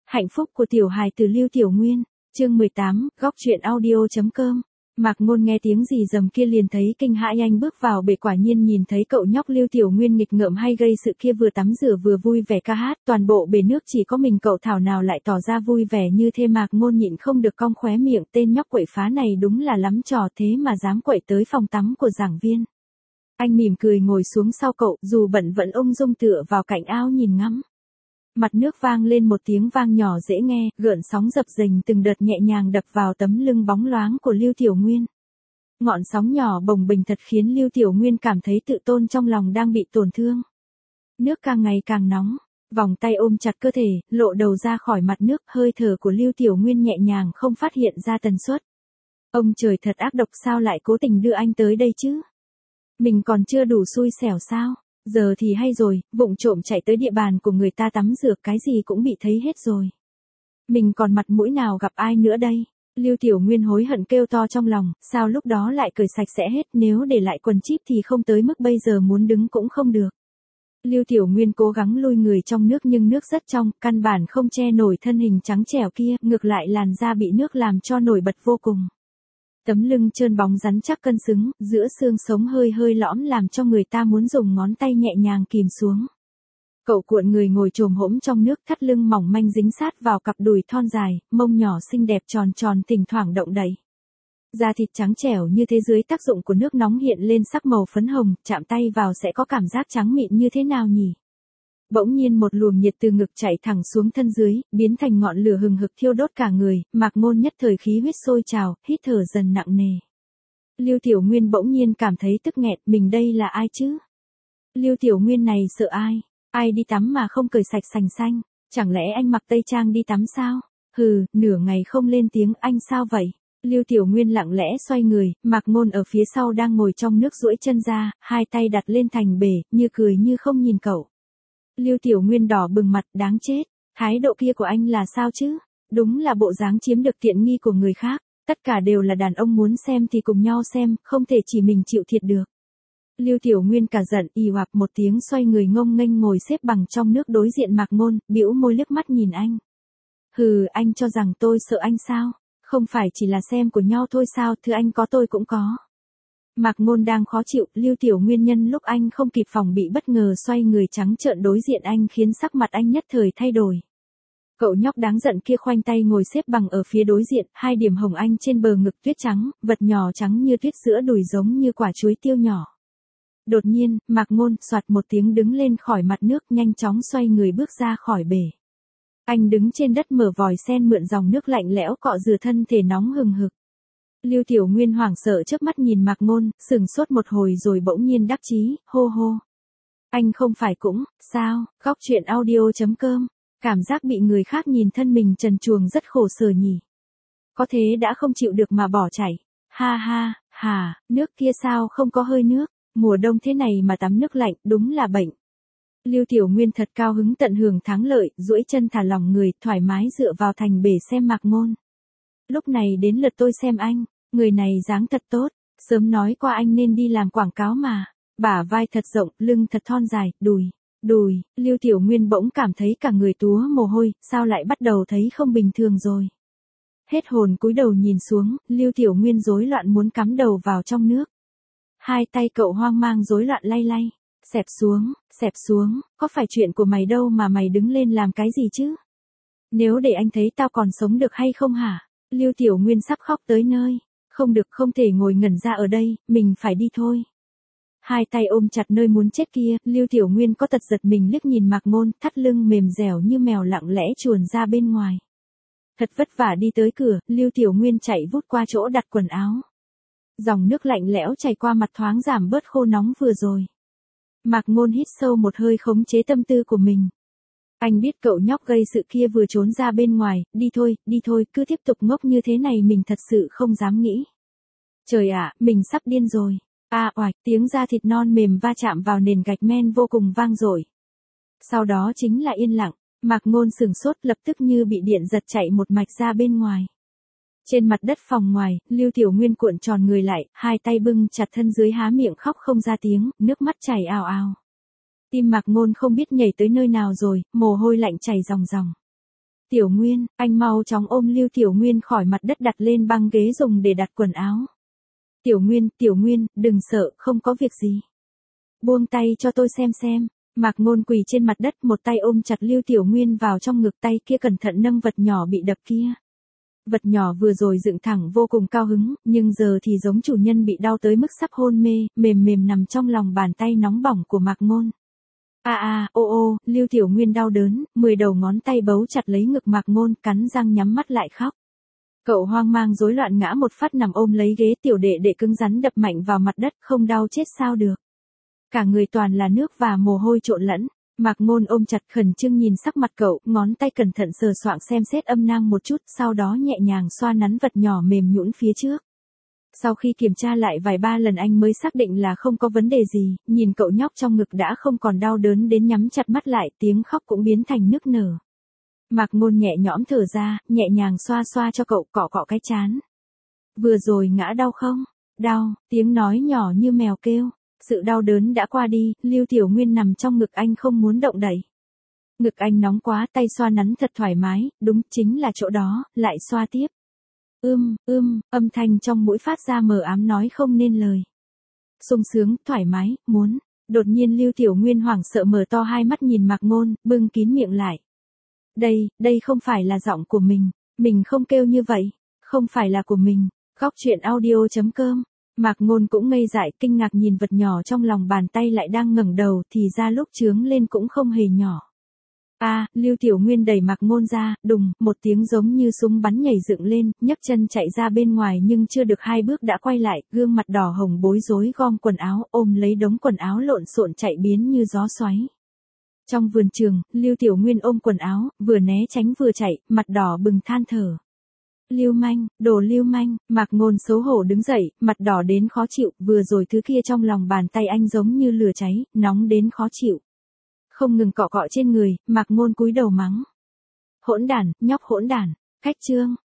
Hạnh phúc của tiểu hài từ Lưu Tiểu Nguyên, chương 18, góc truyện audio.com. Mạc Ngôn nghe tiếng rì rầm kia liền thấy kinh hãi, anh bước vào bể quả nhiên nhìn thấy cậu nhóc Lưu Tiểu Nguyên nghịch ngợm hay gây sự kia vừa tắm rửa vừa vui vẻ ca hát, toàn bộ bể nước chỉ có mình cậu thảo nào lại tỏ ra vui vẻ như thế. Mạc Ngôn nhịn không được cong khóe miệng, tên nhóc quậy phá này đúng là lắm trò thế mà dám quậy tới phòng tắm của giảng viên. Anh mỉm cười ngồi xuống sau cậu, dù bận vẫn ung dung tựa vào cạnh ao nhìn ngắm. Mặt nước vang lên một tiếng vang nhỏ dễ nghe, gợn sóng dập dềnh từng đợt nhẹ nhàng đập vào tấm lưng bóng loáng của Lưu Tiểu Nguyên. Ngọn sóng nhỏ bồng bềnh thật khiến Lưu Tiểu Nguyên cảm thấy tự tôn trong lòng đang bị tổn thương. Nước càng ngày càng nóng, vòng tay ôm chặt cơ thể, lộ đầu ra khỏi mặt nước, hơi thở của Lưu Tiểu Nguyên nhẹ nhàng không phát hiện ra tần suất. Ông trời thật ác độc, sao lại cố tình đưa anh tới đây chứ? Mình còn chưa đủ xui xẻo sao? Giờ thì hay rồi, vụng trộm chạy tới địa bàn của người ta tắm rửa, cái gì cũng bị thấy hết rồi. Mình còn mặt mũi nào gặp ai nữa đây? Lưu Tiểu Nguyên hối hận kêu to trong lòng, sao lúc đó lại cởi sạch sẽ hết, nếu để lại quần chíp thì không tới mức bây giờ muốn đứng cũng không được. Lưu Tiểu Nguyên cố gắng lùi người trong nước nhưng nước rất trong, căn bản không che nổi thân hình trắng trẻo kia, ngược lại làn da bị nước làm cho nổi bật vô cùng. Tấm lưng trơn bóng rắn chắc cân xứng, giữa xương sống hơi hơi lõm làm cho người ta muốn dùng ngón tay nhẹ nhàng kìm xuống. Cậu cuộn người ngồi chồm hổm trong nước, thắt lưng mỏng manh dính sát vào cặp đùi thon dài, mông nhỏ xinh đẹp tròn tròn thỉnh thoảng động đậy. Da thịt trắng trẻo như thế dưới tác dụng của nước nóng hiện lên sắc màu phấn hồng, chạm tay vào sẽ có cảm giác trắng mịn như thế nào nhỉ? Bỗng nhiên một luồng nhiệt từ ngực chạy thẳng xuống thân dưới, biến thành ngọn lửa hừng hực thiêu đốt cả người, Mạc Ngôn nhất thời khí huyết sôi trào, hít thở dần nặng nề. Lưu Tiểu Nguyên bỗng nhiên cảm thấy tức nghẹn, mình đây là ai chứ? Lưu Tiểu Nguyên này sợ ai? Ai đi tắm mà không cởi sạch sành xanh? Chẳng lẽ anh mặc tây trang đi tắm sao? Hừ, nửa ngày không lên tiếng, anh sao vậy? Lưu Tiểu Nguyên lặng lẽ xoay người, Mạc Ngôn ở phía sau đang ngồi trong nước duỗi chân ra, hai tay đặt lên thành bể, như cười như không nhìn cậu. Lưu Tiểu Nguyên đỏ bừng mặt, đáng chết, thái độ kia của anh là sao chứ? Đúng là bộ dáng chiếm được tiện nghi của người khác, tất cả đều là đàn ông, muốn xem thì cùng nhau xem, không thể chỉ mình chịu thiệt được. Lưu Tiểu Nguyên cả giận, ì oạc một tiếng xoay người ngông nghênh ngồi xếp bằng trong nước đối diện Mạc Ngôn, bĩu môi liếc mắt nhìn anh. Hừ, anh cho rằng tôi sợ anh sao? Không phải chỉ là xem của nhau thôi sao, thứ anh có tôi cũng có. Mạc Ngôn đang khó chịu, Lưu Tiểu Nguyên nhân lúc anh không kịp phòng bị bất ngờ xoay người trắng trợn đối diện anh khiến sắc mặt anh nhất thời thay đổi. Cậu nhóc đáng giận kia khoanh tay ngồi xếp bằng ở phía đối diện, hai điểm hồng anh trên bờ ngực tuyết trắng, vật nhỏ trắng như tuyết giữa đùi giống như quả chuối tiêu nhỏ. Đột nhiên, Mạc Ngôn soạt một tiếng đứng lên khỏi mặt nước, nhanh chóng xoay người bước ra khỏi bể. Anh đứng trên đất mở vòi sen mượn dòng nước lạnh lẽo cọ rửa thân thể nóng hừng hực. Lưu Tiểu Nguyên hoảng sợ chớp mắt nhìn Mạc Ngôn, sững sốt một hồi rồi bỗng nhiên đắc chí, hô hô. Anh không phải cũng, sao, góc truyện audio.com, cảm giác bị người khác nhìn thân mình trần truồng rất khổ sở nhỉ. Có thế đã không chịu được mà bỏ chạy. Ha ha, hà, nước kia sao không có hơi nước, mùa đông thế này mà tắm nước lạnh, đúng là bệnh. Lưu Tiểu Nguyên thật cao hứng tận hưởng thắng lợi, duỗi chân thả lỏng người, thoải mái dựa vào thành bể xem Mạc Ngôn. Lúc này đến lượt tôi xem anh, người này dáng thật tốt, sớm nói qua anh nên đi làm quảng cáo mà. Bả vai thật rộng, lưng thật thon dài, đùi, Lưu Tiểu Nguyên bỗng cảm thấy cả người túa mồ hôi, sao lại bắt đầu thấy không bình thường rồi. Hết hồn cúi đầu nhìn xuống, Lưu Tiểu Nguyên rối loạn muốn cắm đầu vào trong nước. Hai tay cậu hoang mang rối loạn lay lay, xẹp xuống, có phải chuyện của mày đâu mà mày đứng lên làm cái gì chứ? Nếu để anh thấy tao còn sống được hay không hả? Lưu Tiểu Nguyên sắp khóc tới nơi, không được, không thể ngồi ngẩn ra ở đây, mình phải đi thôi. Hai tay ôm chặt nơi muốn chết kia, Lưu Tiểu Nguyên có tật giật mình liếc nhìn Mạc Ngôn, thắt lưng mềm dẻo như mèo lặng lẽ chuồn ra bên ngoài. Thật vất vả đi tới cửa, Lưu Tiểu Nguyên chạy vút qua chỗ đặt quần áo. Dòng nước lạnh lẽo chảy qua mặt thoáng giảm bớt khô nóng vừa rồi. Mạc Ngôn hít sâu một hơi khống chế tâm tư của mình. Anh biết cậu nhóc gây sự kia vừa trốn ra bên ngoài, đi thôi, cứ tiếp tục ngốc như thế này mình thật sự không dám nghĩ. Trời ạ, mình sắp điên rồi. Oạch, tiếng da thịt non mềm va chạm vào nền gạch men vô cùng vang dội. Sau đó chính là yên lặng, Mạc Ngôn sửng sốt lập tức như bị điện giật chạy một mạch ra bên ngoài. Trên mặt đất phòng ngoài, Lưu Tiểu Nguyên cuộn tròn người lại, hai tay bưng chặt thân dưới há miệng khóc không ra tiếng, nước mắt chảy ào ào. Tim Mạc Ngôn không biết nhảy tới nơi nào rồi, mồ hôi lạnh chảy ròng ròng. Tiểu Nguyên, anh mau chóng ôm Lưu Tiểu Nguyên khỏi mặt đất đặt lên băng ghế dùng để đặt quần áo. Tiểu Nguyên, đừng sợ, không có việc gì. Buông tay cho tôi xem. Mạc Ngôn quỳ trên mặt đất, một tay ôm chặt Lưu Tiểu Nguyên vào trong ngực, tay kia cẩn thận nâng vật nhỏ bị đập kia. Vật nhỏ vừa rồi dựng thẳng vô cùng cao hứng, nhưng giờ thì giống chủ nhân bị đau tới mức sắp hôn mê, mềm nằm trong lòng bàn tay nóng bỏng của Mạc Ngôn. Lưu Tiểu Nguyên đau đớn, 10 đầu ngón tay bấu chặt lấy ngực Mạc Ngôn, cắn răng nhắm mắt lại khóc. Cậu hoang mang rối loạn ngã một phát nằm ôm lấy ghế, tiểu đệ đệ cứng rắn đập mạnh vào mặt đất, không đau chết sao được. Cả người toàn là nước và mồ hôi trộn lẫn. Mạc Ngôn ôm chặt, khẩn trương nhìn sắc mặt cậu, ngón tay cẩn thận sờ soạng xem xét âm nang một chút, sau đó nhẹ nhàng xoa nắn vật nhỏ mềm nhũn phía trước. Sau khi kiểm tra lại vài ba lần anh mới xác định là không có vấn đề gì, nhìn cậu nhóc trong ngực đã không còn đau đớn đến nhắm chặt mắt lại, tiếng khóc cũng biến thành nức nở. Mạc Ngôn nhẹ nhõm thở ra, nhẹ nhàng xoa xoa cho cậu, cọ cọ cái trán. Vừa rồi ngã đau không? Đau, tiếng nói nhỏ như mèo kêu. Sự đau đớn đã qua đi, Lưu Tiểu Nguyên nằm trong ngực anh không muốn động đậy. Ngực anh nóng quá, tay xoa nắn thật thoải mái, đúng chính là chỗ đó, lại xoa tiếp. Âm thanh trong mũi phát ra mờ ám nói không nên lời. Sung sướng, thoải mái, muốn. Đột nhiên Lưu Tiểu Nguyên hoảng sợ mở to hai mắt nhìn Mạc Ngôn, bưng kín miệng lại. Đây không phải là giọng của mình không kêu như vậy, không phải là của mình. Góc truyện audio.com. Mạc Ngôn cũng ngây dại, kinh ngạc nhìn vật nhỏ trong lòng bàn tay lại đang ngẩng đầu, thì ra lúc trướng lên cũng không hề nhỏ. Lưu Tiểu Nguyên đẩy Mạc Ngôn ra, đùng, một tiếng giống như súng bắn nhảy dựng lên, nhấc chân chạy ra bên ngoài nhưng chưa được 2 bước đã quay lại, gương mặt đỏ hồng bối rối gom quần áo, ôm lấy đống quần áo lộn xộn chạy biến như gió xoáy. Trong vườn trường, Lưu Tiểu Nguyên ôm quần áo, vừa né tránh vừa chạy, mặt đỏ bừng than thở. Lưu manh, đồ lưu manh. Mạc Ngôn xấu hổ đứng dậy, mặt đỏ đến khó chịu, vừa rồi thứ kia trong lòng bàn tay anh giống như lửa cháy, nóng đến khó chịu. Không ngừng cọ cọ trên người, Mạc Ngôn cúi đầu mắng. Hỗn đản, nhóc hỗn đản. Cách chương.